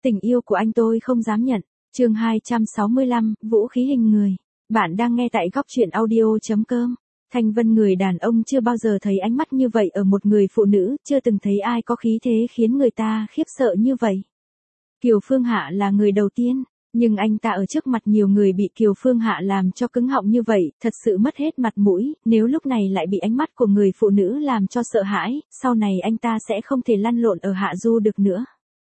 Tình yêu của anh tôi không dám nhận. Chương 265, vũ khí hình người. Bạn đang nghe tại góc truyện audio.com. Thanh Vân, người đàn ông chưa bao giờ thấy ánh mắt như vậy ở một người phụ nữ, chưa từng thấy ai có khí thế khiến người ta khiếp sợ như vậy. Kiều Phương Hạ là người đầu tiên, nhưng anh ta ở trước mặt nhiều người bị Kiều Phương Hạ làm cho cứng họng như vậy, thật sự mất hết mặt mũi, nếu lúc này lại bị ánh mắt của người phụ nữ làm cho sợ hãi, sau này anh ta sẽ không thể lăn lộn ở Hạ Du được nữa.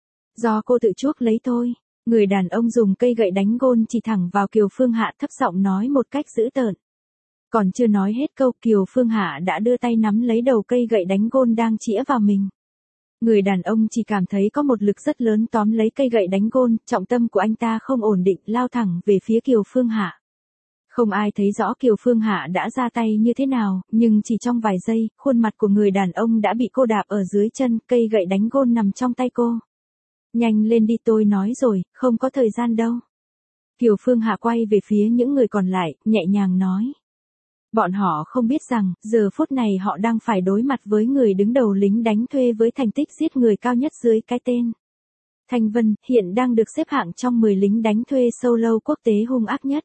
Do cô tự chuốc lấy thôi. Người đàn ông dùng cây gậy đánh gôn chỉ thẳng vào Kiều Phương Hạ, thấp giọng nói một cách dữ tợn. Còn chưa nói hết câu, Kiều Phương Hạ đã đưa tay nắm lấy đầu cây gậy đánh gôn đang chĩa vào mình. Người đàn ông chỉ cảm thấy có một lực rất lớn tóm lấy cây gậy đánh gôn, trọng tâm của anh ta không ổn định, lao thẳng về phía Kiều Phương Hạ. Không ai thấy rõ Kiều Phương Hạ đã ra tay như thế nào, nhưng chỉ trong vài giây, khuôn mặt của người đàn ông đã bị cô đạp ở dưới chân, cây gậy đánh gôn nằm trong tay cô. Nhanh lên đi, tôi nói rồi, không có thời gian đâu. Kiều Phương Hạ quay về phía những người còn lại, nhẹ nhàng nói. Bọn họ không biết rằng, giờ phút này họ đang phải đối mặt với người đứng đầu lính đánh thuê với thành tích giết người cao nhất dưới cái tên. Thanh Vân, hiện đang được xếp hạng trong 10 lính đánh thuê solo quốc tế hung ác nhất.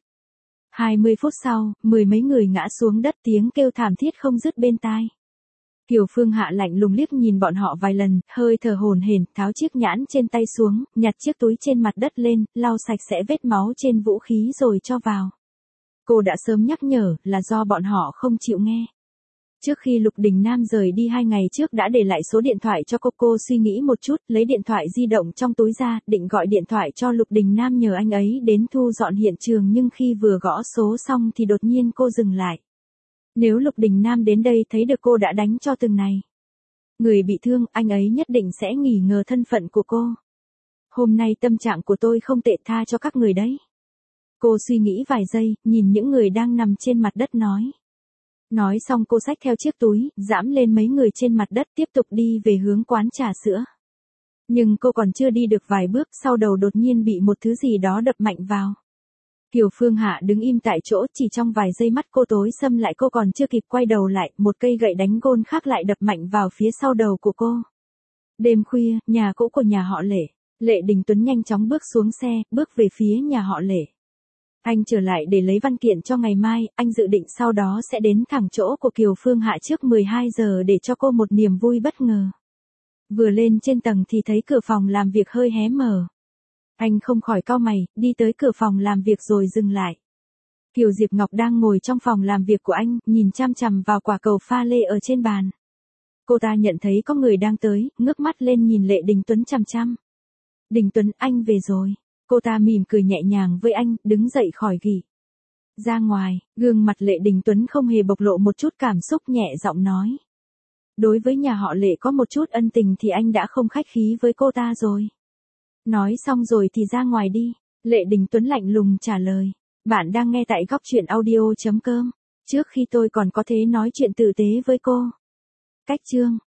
20 phút sau, 10 mấy người ngã xuống đất, tiếng kêu thảm thiết không dứt bên tai. Kiều Phương Hạ lạnh lùng liếc nhìn bọn họ vài lần, hơi thở hổn hển, tháo chiếc nhãn trên tay xuống, nhặt chiếc túi trên mặt đất lên, lau sạch sẽ vết máu trên vũ khí rồi cho vào. Cô đã sớm nhắc nhở, là do bọn họ không chịu nghe. Trước khi Lục Đình Nam rời đi 2 ngày trước đã để lại số điện thoại cho cô suy nghĩ một chút, lấy điện thoại di động trong túi ra, định gọi điện thoại cho Lục Đình Nam nhờ anh ấy đến thu dọn hiện trường, nhưng khi vừa gõ số xong thì đột nhiên cô dừng lại. Nếu Lục Đình Nam đến đây thấy được cô đã đánh cho từng này người bị thương, anh ấy nhất định sẽ nghi ngờ thân phận của cô. Hôm nay tâm trạng của tôi không tệ, tha cho các người đấy. Cô suy nghĩ vài giây, nhìn những người đang nằm trên mặt đất nói. Nói xong cô xách theo chiếc túi, dẫm lên mấy người trên mặt đất, tiếp tục đi về hướng quán trà sữa. Nhưng cô còn chưa đi được vài bước, sau đầu đột nhiên bị một thứ gì đó đập mạnh vào. Kiều Phương Hạ đứng im tại chỗ, chỉ trong vài giây mắt cô tối sầm lại, cô còn chưa kịp quay đầu lại, một cây gậy đánh gôn khác lại đập mạnh vào phía sau đầu của cô. Đêm khuya, nhà cũ của nhà họ Lệ. Lệ Đình Tuấn nhanh chóng bước xuống xe, bước về phía nhà họ Lệ. Anh trở lại để lấy văn kiện cho ngày mai, anh dự định sau đó sẽ đến thẳng chỗ của Kiều Phương Hạ trước 12 giờ để cho cô một niềm vui bất ngờ. Vừa lên trên tầng thì thấy cửa phòng làm việc hơi hé mở. Anh không khỏi cau mày, đi tới cửa phòng làm việc rồi dừng lại. Kiều Diệp Ngọc đang ngồi trong phòng làm việc của anh, nhìn chăm chằm vào quả cầu pha lê ở trên bàn. Cô ta nhận thấy có người đang tới, ngước mắt lên nhìn Lệ Đình Tuấn chăm chăm. Đình Tuấn, anh về rồi. Cô ta mỉm cười nhẹ nhàng với anh, đứng dậy khỏi ghế. Ra ngoài, gương mặt Lệ Đình Tuấn không hề bộc lộ một chút cảm xúc, nhẹ giọng nói. Đối với nhà họ Lệ có một chút ân tình thì anh đã không khách khí với cô ta rồi. Nói xong rồi thì ra ngoài đi. Lệ Đình Tuấn lạnh lùng trả lời. Bạn đang nghe tại góc truyện audio.com. Trước khi tôi còn có thể nói chuyện tử tế với cô. Cách chương.